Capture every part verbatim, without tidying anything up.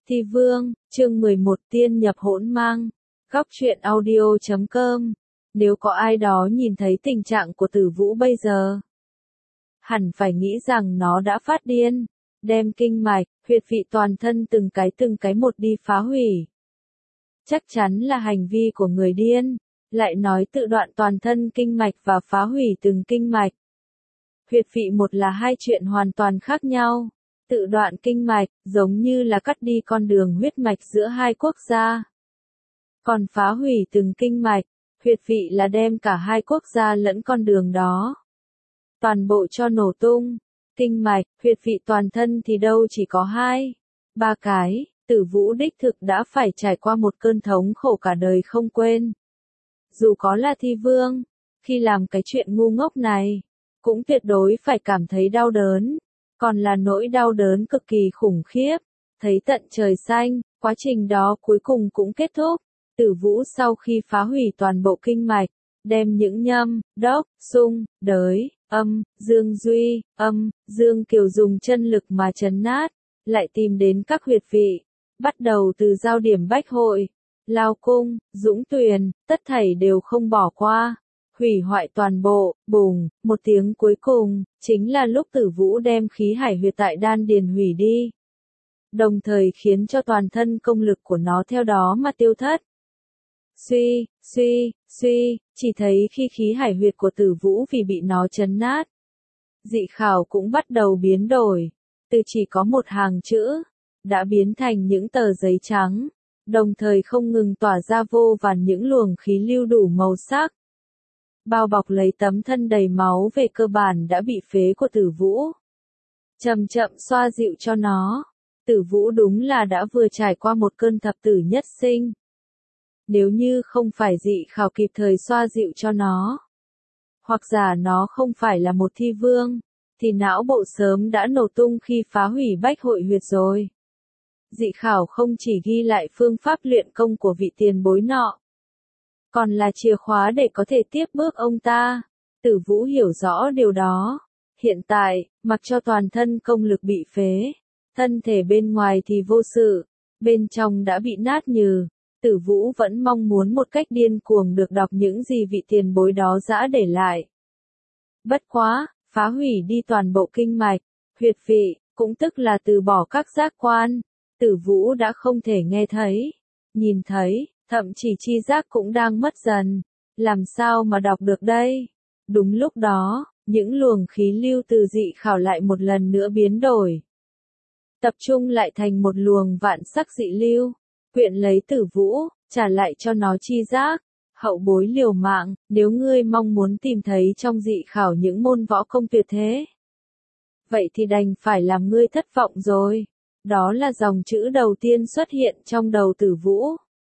Thi Vương, chương mười một Tiên nhập hỗn mang. Góc truyện audio chấm com. Nếu có ai đó nhìn thấy tình trạng của Tử Vũ bây giờ, hẳn phải nghĩ rằng nó đã phát điên, đem kinh mạch, huyệt vị toàn thân từng cái từng cái một đi phá hủy. Chắc chắn là hành vi của người điên, lại nói tự đoạn toàn thân kinh mạch và phá hủy từng kinh mạch. Huyệt vị một là hai chuyện hoàn toàn khác nhau. Tự đoạn kinh mạch, giống như là cắt đi con đường huyết mạch giữa hai quốc gia. Còn phá hủy từng kinh mạch, huyệt vị là đem cả hai quốc gia lẫn con đường đó toàn bộ cho nổ tung. Kinh mạch, huyệt vị toàn thân thì đâu chỉ có hai, ba cái. Tử Vũ đích thực đã phải trải qua một cơn thống khổ cả đời không quên. Dù có là Thi Vương, khi làm cái chuyện ngu ngốc này, cũng tuyệt đối phải cảm thấy đau đớn. Còn là nỗi đau đớn cực kỳ khủng khiếp, thấy tận trời xanh. Quá trình đó cuối cùng cũng kết thúc. Tử Vũ sau khi phá hủy toàn bộ kinh mạch, đem những nhâm, đốc, xung, đới, âm, dương duy, âm, dương kiều dùng chân lực mà trấn nát, lại tìm đến các huyệt vị, bắt đầu từ giao điểm bách hội, lao cung, dũng tuyền, tất thảy đều không bỏ qua. Hủy hoại toàn bộ, bùng, một tiếng cuối cùng, chính là lúc Tử Vũ đem khí hải huyệt tại đan điền hủy đi. Đồng thời khiến cho toàn thân công lực của nó theo đó mà tiêu thất. Suy, suy, suy, chỉ thấy khi khí hải huyệt của Tử Vũ vì bị nó chấn nát. Dị khảo cũng bắt đầu biến đổi, từ chỉ có một hàng chữ, đã biến thành những tờ giấy trắng, đồng thời không ngừng tỏa ra vô vàn những luồng khí lưu đủ màu sắc. Bao bọc lấy tấm thân đầy máu về cơ bản đã bị phế của Tử Vũ. Chậm chậm xoa dịu cho nó. Tử Vũ đúng là đã vừa trải qua một cơn thập tử nhất sinh. Nếu như không phải dị khảo kịp thời xoa dịu cho nó, hoặc giả nó không phải là một thi vương, thì não bộ sớm đã nổ tung khi phá hủy bách hội huyệt rồi. Dị khảo không chỉ ghi lại phương pháp luyện công của vị tiền bối nọ, còn là chìa khóa để có thể tiếp bước ông ta. Tử Vũ hiểu rõ điều đó. Hiện tại, mặc cho toàn thân công lực bị phế, thân thể bên ngoài thì vô sự, bên trong đã bị nát nhừ. Tử Vũ vẫn mong muốn một cách điên cuồng được đọc những gì vị tiền bối đó dã để lại. Bất quá, phá hủy đi toàn bộ kinh mạch, huyệt vị, cũng tức là từ bỏ các giác quan. Tử Vũ đã không thể nghe thấy, nhìn thấy, thậm chí chi giác cũng đang mất dần. Làm sao mà đọc được đây? Đúng lúc đó, những luồng khí lưu từ dị khảo lại một lần nữa biến đổi, tập trung lại thành một luồng vạn sắc dị lưu, quyện lấy Tử Vũ, trả lại cho nó chi giác. Hậu bối liều mạng, nếu ngươi mong muốn tìm thấy trong dị khảo những môn võ công tuyệt thế, vậy thì đành phải làm ngươi thất vọng rồi. Đó là dòng chữ đầu tiên xuất hiện trong đầu Tử Vũ.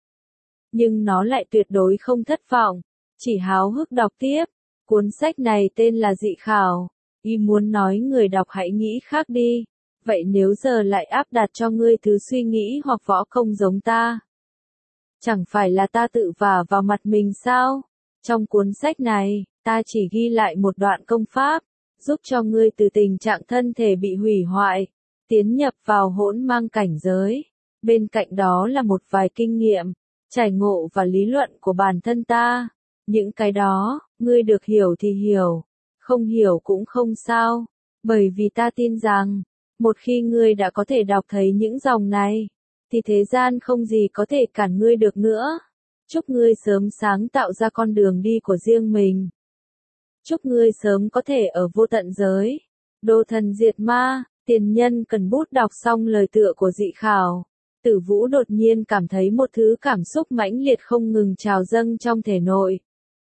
Nhưng nó lại tuyệt đối không thất vọng, chỉ háo hức đọc tiếp. Cuốn sách này tên là Dị Khảo. Y muốn nói người đọc hãy nghĩ khác đi. Vậy nếu giờ lại áp đặt cho ngươi thứ suy nghĩ hoặc võ công giống ta, chẳng phải là ta tự vả vào mặt mình sao? Trong cuốn sách này, ta chỉ ghi lại một đoạn công pháp, giúp cho ngươi từ tình trạng thân thể bị hủy hoại, tiến nhập vào hỗn mang cảnh giới. Bên cạnh đó là một vài kinh nghiệm, trải ngộ và lý luận của bản thân ta. Những cái đó, ngươi được hiểu thì hiểu, không hiểu cũng không sao, bởi vì ta tin rằng, một khi ngươi đã có thể đọc thấy những dòng này, thì thế gian không gì có thể cản ngươi được nữa. Chúc ngươi sớm sáng tạo ra con đường đi của riêng mình. Chúc ngươi sớm có thể ở vô tận giới, đô thần diệt ma. Tiền nhân cần bút đọc xong lời tựa của dị khảo. Tử Vũ đột nhiên cảm thấy một thứ cảm xúc mãnh liệt không ngừng trào dâng trong thể nội.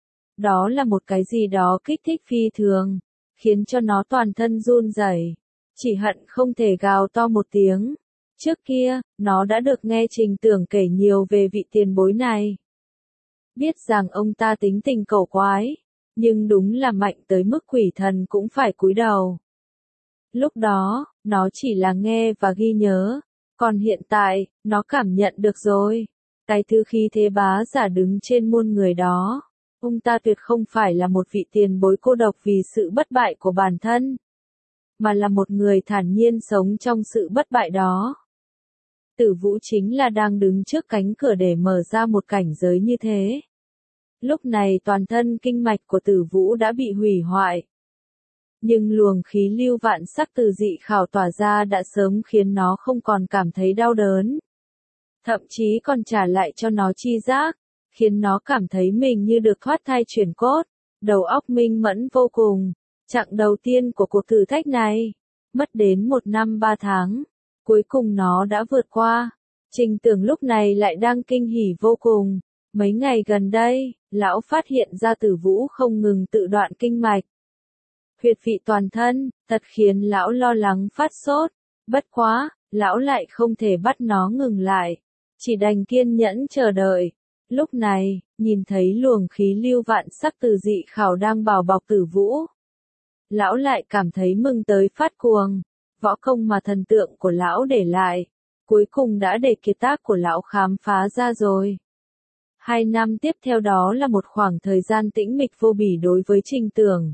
Đó là một cái gì đó kích thích phi thường, khiến cho nó toàn thân run rẩy, chỉ hận không thể gào to một tiếng. Trước kia, nó đã được nghe Trình Tưởng kể nhiều về vị tiền bối này. Biết rằng ông ta tính tình cẩu quái, nhưng đúng là mạnh tới mức quỷ thần cũng phải cúi đầu. Lúc đó, nó chỉ là nghe và ghi nhớ, còn hiện tại, nó cảm nhận được rồi. Cái thứ khí thế bá giả đứng trên muôn người đó. Ông ta tuyệt không phải là một vị tiền bối cô độc vì sự bất bại của bản thân, mà là một người thản nhiên sống trong sự bất bại đó. Tử Vũ chính là đang đứng trước cánh cửa để mở ra một cảnh giới như thế. Lúc này toàn thân kinh mạch của Tử Vũ đã bị hủy hoại. Nhưng luồng khí lưu vạn sắc từ dị khảo tỏa ra đã sớm khiến nó không còn cảm thấy đau đớn. Thậm chí còn trả lại cho nó chi giác, khiến nó cảm thấy mình như được thoát thai chuyển cốt, đầu óc minh mẫn vô cùng. Chặng đầu tiên của cuộc thử thách này, mất đến một năm ba tháng, cuối cùng nó đã vượt qua. Trình Tường lúc này lại đang kinh hỉ vô cùng. Mấy ngày gần đây, lão phát hiện ra Tử Vũ không ngừng tự đoạn kinh mạch. Huyệt vị toàn thân, thật khiến lão lo lắng phát sốt. Bất quá, lão lại không thể bắt nó ngừng lại. Chỉ đành kiên nhẫn chờ đợi. Lúc này, nhìn thấy luồng khí lưu vạn sắc từ dị khảo đang bào bọc Tử Vũ. Lão lại cảm thấy mừng tới phát cuồng. Võ công mà thần tượng của lão để lại, cuối cùng đã để kiệt tác của lão khám phá ra rồi. Hai năm tiếp theo đó là một khoảng thời gian tĩnh mịch vô bỉ đối với Trình Tường.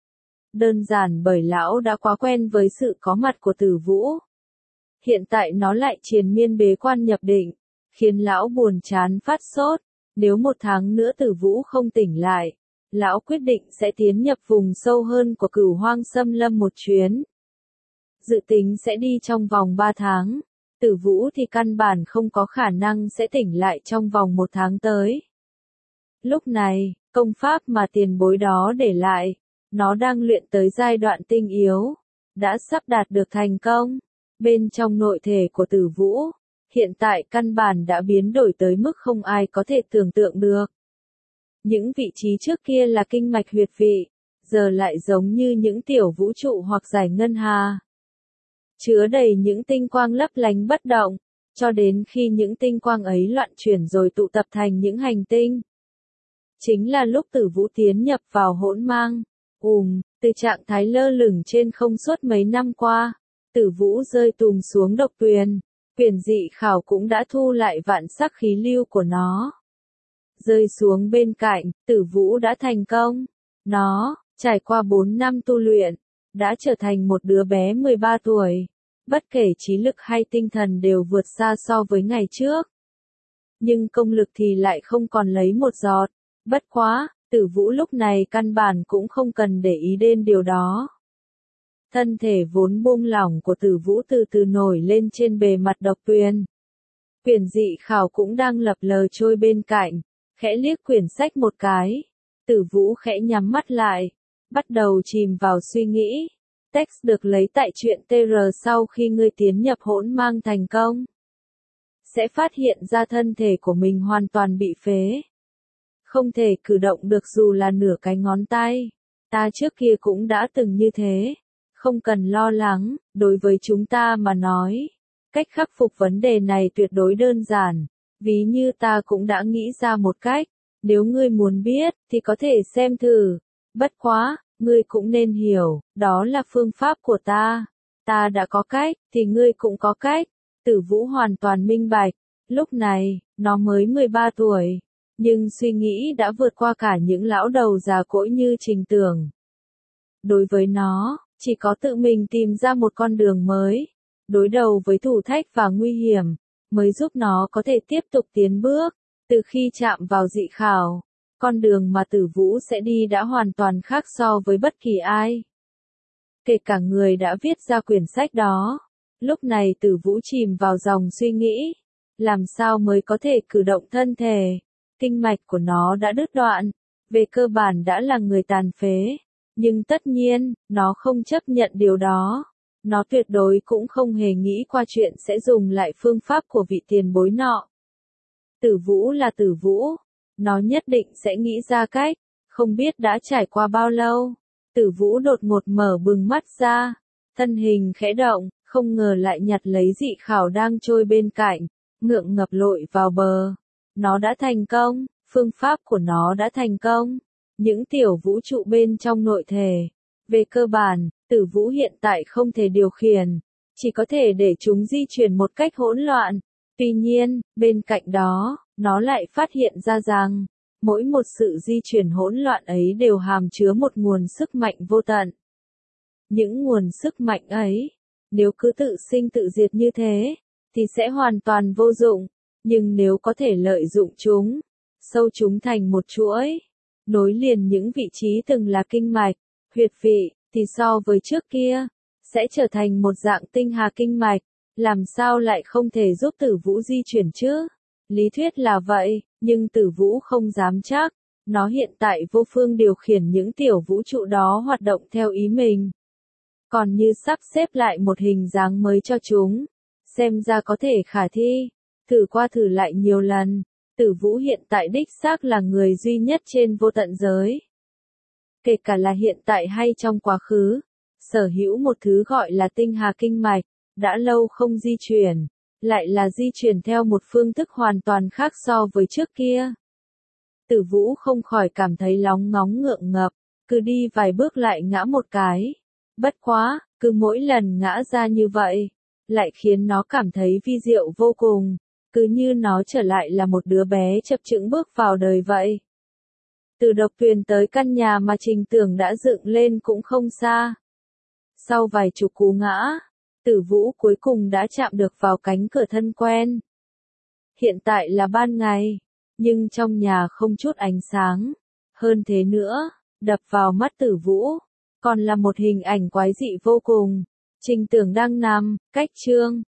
Đơn giản bởi lão đã quá quen với sự có mặt của Tử Vũ. Hiện tại nó lại triền miên bế quan nhập định, khiến lão buồn chán phát sốt. Nếu một tháng nữa Tử Vũ không tỉnh lại, lão quyết định sẽ tiến nhập vùng sâu hơn của Cửu Hoang Xâm Lâm một chuyến. Dự tính sẽ đi trong vòng ba tháng, Tử Vũ thì căn bản không có khả năng sẽ tỉnh lại trong vòng một tháng tới. Lúc này, công pháp mà tiền bối đó để lại, nó đang luyện tới giai đoạn tinh yếu, đã sắp đạt được thành công. Bên trong nội thể của Tử Vũ, hiện tại căn bản đã biến đổi tới mức không ai có thể tưởng tượng được. Những vị trí trước kia là kinh mạch huyệt vị, giờ lại giống như những tiểu vũ trụ hoặc giải ngân hà. Chứa đầy những tinh quang lấp lánh bất động, cho đến khi những tinh quang ấy loạn chuyển rồi tụ tập thành những hành tinh. Chính là lúc Tử Vũ tiến nhập vào hỗn mang. Ùm, từ trạng thái lơ lửng trên không suốt mấy năm qua, Tử Vũ rơi tùm xuống độc tuyền. Quyền dị khảo cũng đã thu lại vạn sắc khí lưu của nó. Rơi xuống bên cạnh, Tử Vũ đã thành công. Nó, trải qua bốn năm tu luyện, đã trở thành một đứa bé mười ba tuổi. Bất kể trí lực hay tinh thần đều vượt xa so với ngày trước. Nhưng công lực thì lại không còn lấy một giọt. Bất quá, Tử Vũ lúc này căn bản cũng không cần để ý đến điều đó. Thân thể vốn buông lỏng của Tử Vũ từ từ nổi lên trên bề mặt độc tuyền. Quyển dị khảo cũng đang lập lờ trôi bên cạnh, khẽ liếc quyển sách một cái. Tử Vũ khẽ nhắm mắt lại, bắt đầu chìm vào suy nghĩ. Text được lấy tại truyện tê rờ sau khi ngươi tiến nhập hỗn mang thành công. Sẽ phát hiện ra thân thể của mình hoàn toàn bị phế. Không thể cử động được dù là nửa cái ngón tay. Ta trước kia cũng đã từng như thế. Không cần lo lắng, đối với chúng ta mà nói. Cách khắc phục vấn đề này tuyệt đối đơn giản. Ví như ta cũng đã nghĩ ra một cách. Nếu ngươi muốn biết, thì có thể xem thử. Bất quá, ngươi cũng nên hiểu, đó là phương pháp của ta. Ta đã có cách, thì ngươi cũng có cách. Tử Vũ hoàn toàn minh bạch. Lúc này, nó mới mười ba tuổi. Nhưng suy nghĩ đã vượt qua cả những lão đầu già cỗi như Trình Tường. Đối với nó, chỉ có tự mình tìm ra một con đường mới. Đối đầu với thử thách và nguy hiểm, mới giúp nó có thể tiếp tục tiến bước. Từ khi chạm vào dị khảo, con đường mà Tử Vũ sẽ đi đã hoàn toàn khác so với bất kỳ ai. Kể cả người đã viết ra quyển sách đó. Lúc này Tử Vũ chìm vào dòng suy nghĩ. Làm sao mới có thể cử động thân thể? Kinh mạch của nó đã đứt đoạn. Về cơ bản đã là người tàn phế. Nhưng tất nhiên, nó không chấp nhận điều đó. Nó tuyệt đối cũng không hề nghĩ qua chuyện sẽ dùng lại phương pháp của vị tiền bối nọ. Tử Vũ là Tử Vũ. Nó nhất định sẽ nghĩ ra cách. Không biết đã trải qua bao lâu. Tử Vũ đột ngột mở bừng mắt ra. Thân hình khẽ động, không ngờ lại nhặt lấy dị khảo đang trôi bên cạnh. Ngượng ngập lội vào bờ. Nó đã thành công. Phương pháp của nó đã thành công. Những tiểu vũ trụ bên trong nội thể. Về cơ bản, Tử Vũ hiện tại không thể điều khiển. Chỉ có thể để chúng di chuyển một cách hỗn loạn. Tuy nhiên, bên cạnh đó, nó lại phát hiện ra rằng, mỗi một sự di chuyển hỗn loạn ấy đều hàm chứa một nguồn sức mạnh vô tận. Những nguồn sức mạnh ấy, nếu cứ tự sinh tự diệt như thế, thì sẽ hoàn toàn vô dụng. Nhưng nếu có thể lợi dụng chúng, sâu chúng thành một chuỗi, nối liền những vị trí từng là kinh mạch, huyệt vị, thì so với trước kia, sẽ trở thành một dạng tinh hà kinh mạch, làm sao lại không thể giúp Tử Vũ di chuyển chứ? Lý thuyết là vậy, nhưng Tử Vũ không dám chắc, nó hiện tại vô phương điều khiển những tiểu vũ trụ đó hoạt động theo ý mình. Còn như sắp xếp lại một hình dáng mới cho chúng, xem ra có thể khả thi, thử qua thử lại nhiều lần, Tử Vũ hiện tại đích xác là người duy nhất trên vô tận giới. Kể cả là hiện tại hay trong quá khứ, sở hữu một thứ gọi là tinh hà kinh mạch, đã lâu không di chuyển, lại là di chuyển theo một phương thức hoàn toàn khác so với trước kia. Tử Vũ không khỏi cảm thấy lóng ngóng ngượng ngập, cứ đi vài bước lại ngã một cái. Bất quá, cứ mỗi lần ngã ra như vậy, lại khiến nó cảm thấy vi diệu vô cùng, cứ như nó trở lại là một đứa bé chập chững bước vào đời vậy. Từ độc thuyền tới căn nhà mà Trình Tưởng đã dựng lên cũng không xa. Sau vài chục cú ngã, Tử Vũ cuối cùng đã chạm được vào cánh cửa thân quen. Hiện tại là ban ngày, nhưng trong nhà không chút ánh sáng. Hơn thế nữa, đập vào mắt Tử Vũ, còn là một hình ảnh quái dị vô cùng. Trình Tưởng đang nằm, cách Trương